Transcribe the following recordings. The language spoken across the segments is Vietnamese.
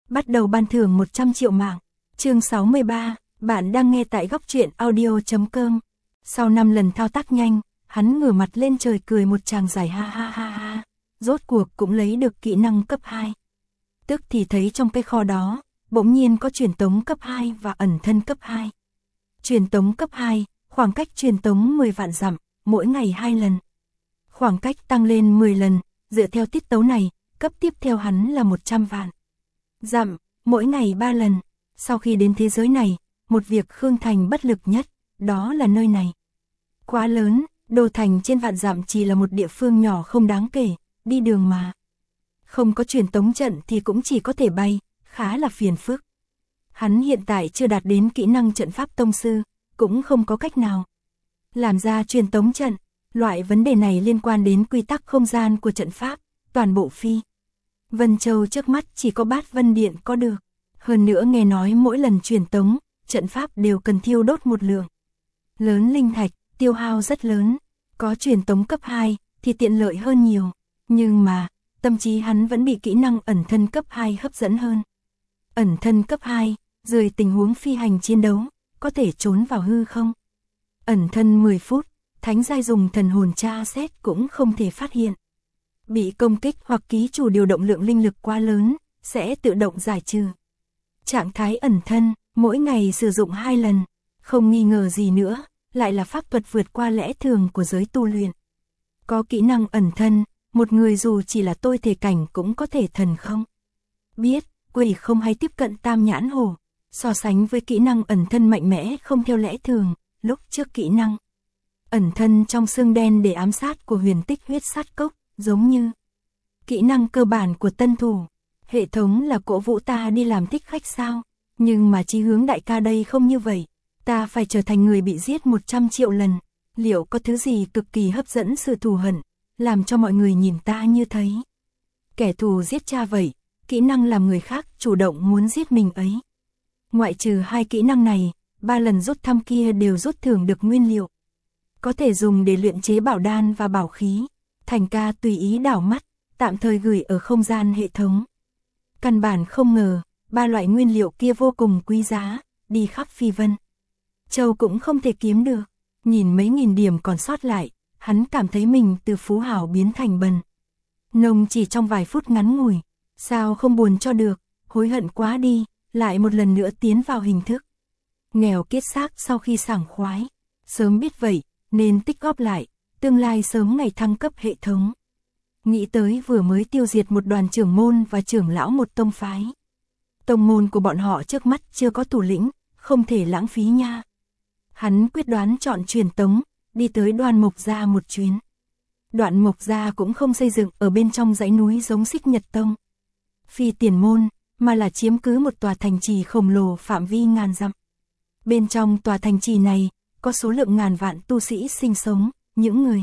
bắt đầu ban thưởng 100 triệu mạng. Chương 63, bạn đang nghe tại góc truyện audio.com. Sau 5 lần thao tác nhanh, hắn ngửa mặt lên trời cười một tràng dài ha ha ha ha. Rốt cuộc cũng lấy được kỹ năng cấp 2. Tức thì thấy trong cái kho đó, bỗng nhiên có truyền tống cấp 2 và ẩn thân cấp 2. Truyền tống cấp 2, khoảng cách truyền tống 10 vạn dặm, mỗi ngày 2 lần. Khoảng cách tăng lên 10 lần, dựa theo tiết tấu này, cấp tiếp theo hắn là 100 vạn dặm, mỗi ngày 3 lần. Sau khi đến thế giới này, một việc Khương Thành bất lực nhất, đó là nơi này. Quá lớn, đô thành trên vạn dặm chỉ là một địa phương nhỏ không đáng kể, đi đường mà. Không có truyền tống trận thì cũng chỉ có thể bay, khá là phiền phức. Hắn hiện tại chưa đạt đến kỹ năng trận pháp tông sư, cũng không có cách nào làm ra truyền tống trận. Loại vấn đề này liên quan đến quy tắc không gian của trận pháp, toàn bộ Phi Vân Châu trước mắt chỉ có Bát Vân Điện có được. Hơn nữa nghe nói mỗi lần truyền tống, trận pháp đều cần thiêu đốt một lượng lớn linh thạch, tiêu hao rất lớn. Có truyền tống cấp 2 thì tiện lợi hơn nhiều, nhưng mà tâm trí hắn vẫn bị kỹ năng ẩn thân cấp 2 hấp dẫn hơn. Ẩn thân cấp 2, dưới tình huống phi hành chiến đấu, có thể trốn vào hư không. Ẩn thân 10 phút, thánh giai dùng thần hồn tra xét cũng không thể phát hiện. Bị công kích hoặc ký chủ điều động lượng linh lực quá lớn, sẽ tự động giải trừ. Trạng thái ẩn thân, mỗi ngày sử dụng 2 lần, không nghi ngờ gì nữa, lại là pháp thuật vượt qua lẽ thường của giới tu luyện. Có kỹ năng ẩn thân, một người dù chỉ là tôi thể cảnh cũng có thể thần không biết, quỷ không hay tiếp cận tam nhãn hổ. So sánh với kỹ năng ẩn thân mạnh mẽ không theo lẽ thường, lúc trước kỹ năng ẩn thân trong xương đen để ám sát của huyền tích huyết sát cốc, giống như kỹ năng cơ bản của tân thủ. Hệ thống là cổ vũ ta đi làm thích khách sao? Nhưng mà chí hướng đại ca đây không như vậy. Ta phải trở thành người bị giết 100 triệu lần. Liệu có thứ gì cực kỳ hấp dẫn sự thù hận, làm cho mọi người nhìn ta như thấy kẻ thù giết cha vậy? Kỹ năng làm người khác chủ động muốn giết mình ấy. Ngoại trừ 2 kỹ năng này, 3 lần rút thăm kia đều rút thưởng được nguyên liệu. Có thể dùng để luyện chế bảo đan và bảo khí. Thành ca tùy ý đảo mắt, tạm thời gửi ở không gian hệ thống. Căn bản không ngờ, 3 loại nguyên liệu kia vô cùng quý giá, đi khắp Phi Vân Châu cũng không thể kiếm được. Nhìn mấy nghìn điểm còn sót lại, hắn cảm thấy mình từ phú hảo biến thành bần nông chỉ trong vài phút ngắn ngủi. Sao không buồn cho được, hối hận quá đi, lại một lần nữa tiến vào hình thức nghèo kiết xác sau khi sảng khoái. Sớm biết vậy, nên tích góp lại, tương lai sớm ngày thăng cấp hệ thống. Nghĩ tới vừa mới tiêu diệt một đoàn trưởng môn và trưởng lão một tông phái. Tông môn của bọn họ trước mắt chưa có thủ lĩnh, không thể lãng phí nha. Hắn quyết đoán chọn truyền tống, đi tới Đoan Mộc Gia một chuyến. Đoạn Mộc Gia cũng không xây dựng ở bên trong dãy núi giống Xích Nhật Tông, Phi Tiền Môn, mà là chiếm cứ một tòa thành trì khổng lồ phạm vi ngàn dặm. Bên trong tòa thành trì này, có số lượng ngàn vạn tu sĩ sinh sống, những người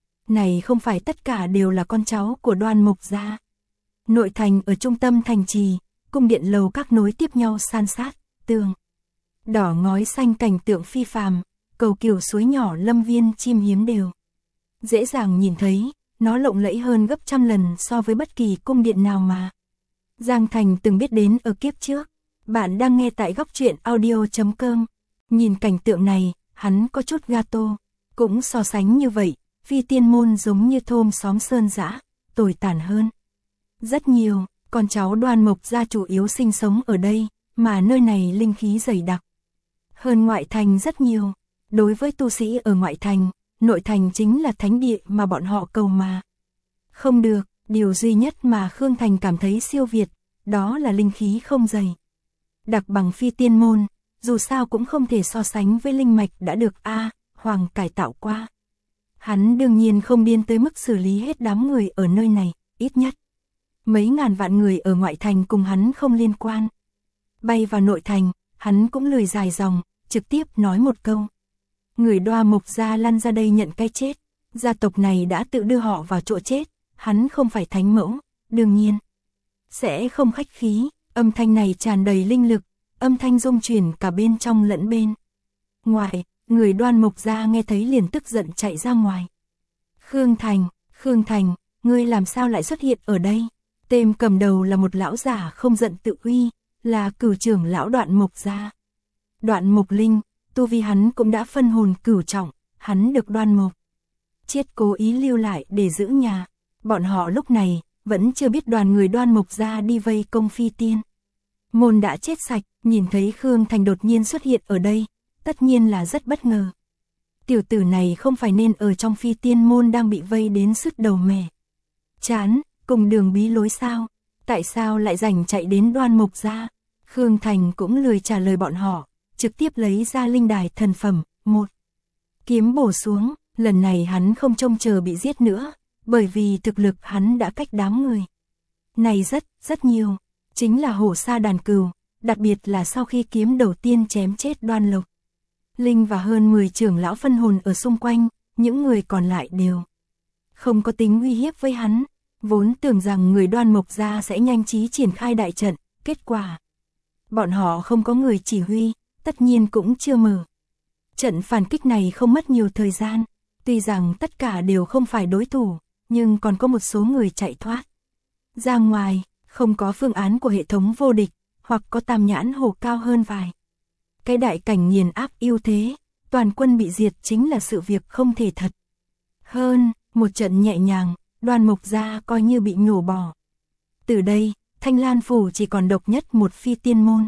này không phải tất cả đều là con cháu của Đoan Mộc Gia. Nội thành ở trung tâm thành trì, cung điện lầu các nối tiếp nhau san sát, tường đỏ ngói xanh cảnh tượng phi phàm, cầu kiều suối nhỏ lâm viên chim hiếm đều dễ dàng nhìn thấy, nó lộng lẫy hơn gấp trăm lần so với bất kỳ cung điện nào mà Giang Thành từng biết đến ở kiếp trước. Bạn đang nghe tại góc truyện audio.com. Nhìn cảnh tượng này, hắn có chút gato. Cũng so sánh như vậy, Phi Tiên Môn giống như thôn xóm sơn dã, tồi tàn hơn rất nhiều. Con cháu Đoan Mộc Gia chủ yếu sinh sống ở đây, mà nơi này linh khí dày đặc hơn ngoại thành rất nhiều. Đối với tu sĩ ở ngoại thành, nội thành chính là thánh địa mà bọn họ cầu mà không được. Điều duy nhất mà Khương Thành cảm thấy siêu việt, đó là linh khí không dày đặc bằng Phi Tiên Môn, dù sao cũng không thể so sánh với linh mạch đã được Hoàng cải tạo qua. Hắn đương nhiên không điên tới mức xử lý hết đám người ở nơi này, ít nhất mấy ngàn vạn người ở ngoại thành cùng hắn không liên quan. Bay vào nội thành, hắn cũng lười dài dòng, trực tiếp nói một câu. Người Đoan Mộc Gia lăn ra đây nhận cái chết, gia tộc này đã tự đưa họ vào chỗ chết, hắn không phải thánh mẫu, đương nhiên sẽ không khách khí. Âm thanh này tràn đầy linh lực, âm thanh rung chuyển cả bên trong lẫn bên ngoài. Người Đoan Mộc Gia nghe thấy liền tức giận chạy ra ngoài. Khương Thành, ngươi làm sao lại xuất hiện ở đây? Tên cầm đầu là một lão già không giận tự uy, là cửu trưởng lão Đoạn Mộc gia. Đoạn Mộc Linh, tu vi hắn cũng đã phân hồn cửu trọng, hắn được Đoan Mộc Chiết cố ý lưu lại để giữ nhà. Bọn họ lúc này vẫn chưa biết đoàn người Đoan Mộc gia đi vây công Phi Tiên môn đã chết sạch. Nhìn thấy Khương Thành đột nhiên xuất hiện ở đây, tất nhiên là rất bất ngờ. Tiểu tử này không phải nên ở trong Phi Tiên môn đang bị vây đến sứt đầu mẻ chán, cùng đường bí lối sao? Tại sao lại rảnh chạy đến Đoan Mộc gia? Khương Thành cũng lười trả lời bọn họ, trực tiếp lấy ra linh đài thần phẩm, một kiếm bổ xuống. Lần này hắn không trông chờ bị giết nữa, bởi vì thực lực hắn đã cách đám người này rất nhiều. Chính là hổ sa đàn cừu, đặc biệt là sau khi kiếm đầu tiên chém chết Đoan Lộc Linh và hơn 10 trưởng lão phân hồn ở xung quanh, những người còn lại đều không có tính uy hiếp với hắn. Vốn tưởng rằng người Đoan Mộc gia sẽ nhanh trí triển khai đại trận, kết quả bọn họ không có người chỉ huy, tất nhiên cũng chưa mở. Trận phản kích này không mất nhiều thời gian, tuy rằng tất cả đều không phải đối thủ, nhưng còn có một số người chạy thoát ra ngoài. Không có phương án của hệ thống vô địch, hoặc có tam nhãn hổ cao hơn vài cái đại cảnh nghiền áp ưu thế, toàn quân bị diệt chính là sự việc không thể thật hơn. Một trận nhẹ nhàng, Đoan Mộc gia coi như bị nhổ bỏ. Từ đây, Thanh Lan phủ chỉ còn độc nhất một Phi Tiên môn.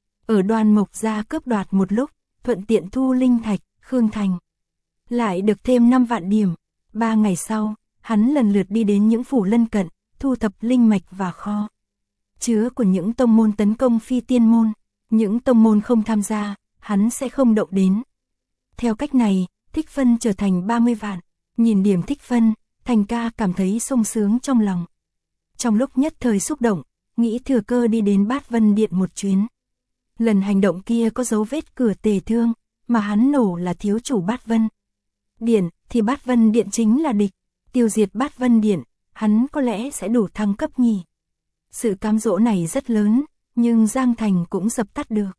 Ở Đoan Mộc gia cướp đoạt một lúc, thuận tiện thu linh thạch, Khương Thành lại được thêm 5 vạn điểm. 3 ngày sau, hắn lần lượt đi đến những phủ lân cận, thu thập linh mạch và kho chứa của những tông môn tấn công Phi Tiên môn. Những tông môn không tham gia, hắn sẽ không động đến. Theo cách này, tích phân trở thành 30 vạn. Nhìn điểm tích phân, Thành ca cảm thấy sung sướng trong lòng. Trong lúc nhất thời xúc động, nghĩ thừa cơ đi đến Bát Vân Điện một chuyến. Lần hành động kia có dấu vết cửa tề thương, mà hắn nổ là thiếu chủ Bát Vân Điện, thì Bát Vân Điện chính là địch. Tiêu diệt Bát Vân Điện, hắn có lẽ sẽ đủ thăng cấp nhỉ. Sự cám dỗ này rất lớn, nhưng Giang Thành cũng dập tắt được.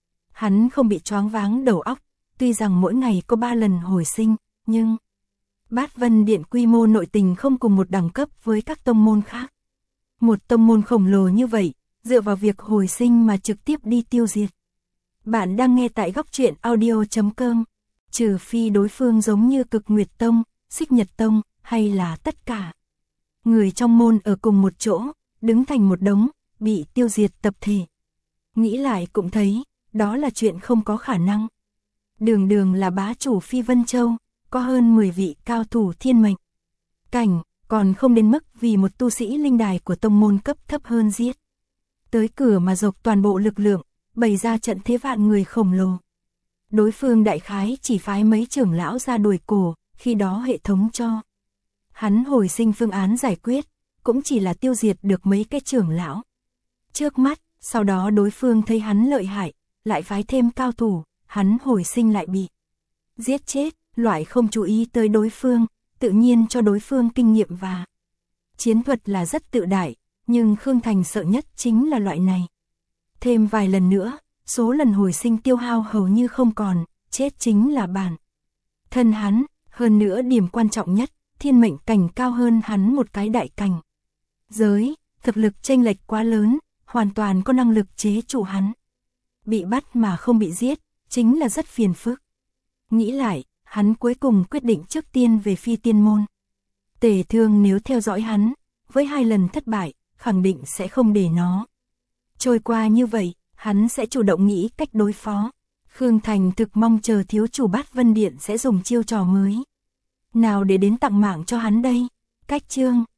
Hắn không bị choáng váng đầu óc, tuy rằng mỗi ngày có 3 lần hồi sinh, nhưng Bát Vân Điện quy mô nội tình không cùng một đẳng cấp với các tông môn khác. Một tông môn khổng lồ như vậy, dựa vào việc hồi sinh mà trực tiếp đi tiêu diệt. Bạn đang nghe tại góc truyện audio.com. Trừ phi đối phương giống như Cực Nguyệt Tông, Xích Nhật Tông, hay là tất cả người trong môn ở cùng một chỗ, đứng thành một đống, bị tiêu diệt tập thể. Nghĩ lại cũng thấy, đó là chuyện không có khả năng. Đường đường là bá chủ Phi Vân Châu, có hơn 10 vị cao thủ thiên mệnh cảnh, còn không đến mức vì một tu sĩ linh đài của tông môn cấp thấp hơn giết tới cửa mà dộc toàn bộ lực lượng, bày ra trận thế vạn người khổng lồ. Đối phương đại khái chỉ phái mấy trưởng lão ra đuổi cổ, khi đó hệ thống cho hắn hồi sinh phương án giải quyết, cũng chỉ là tiêu diệt được mấy cái trưởng lão trước mắt. Sau đó đối phương thấy hắn lợi hại, lại phái thêm cao thủ, hắn hồi sinh lại bị giết chết. Loại không chú ý tới đối phương, tự nhiên cho đối phương kinh nghiệm và chiến thuật là rất tự đại, nhưng Khương Thành sợ nhất chính là loại này. Thêm vài lần nữa, số lần hồi sinh tiêu hao hầu như không còn, chết chính là bản thân hắn. Hơn nữa điểm quan trọng nhất, thiên mệnh cảnh cao hơn hắn một cái đại cảnh giới, thực lực chênh lệch quá lớn, hoàn toàn có năng lực chế trụ hắn. Bị bắt mà không bị giết, chính là rất phiền phức. Nghĩ lại, hắn cuối cùng quyết định trước tiên về Phi Tiên môn. Tề Thương nếu theo dõi hắn, với 2 lần thất bại, khẳng định sẽ không để nó trôi qua như vậy, hắn sẽ chủ động nghĩ cách đối phó. Khương Thành thực mong chờ thiếu chủ Bát Vân Điện sẽ dùng chiêu trò mới nào để đến tặng mạng cho hắn đây. Cách chương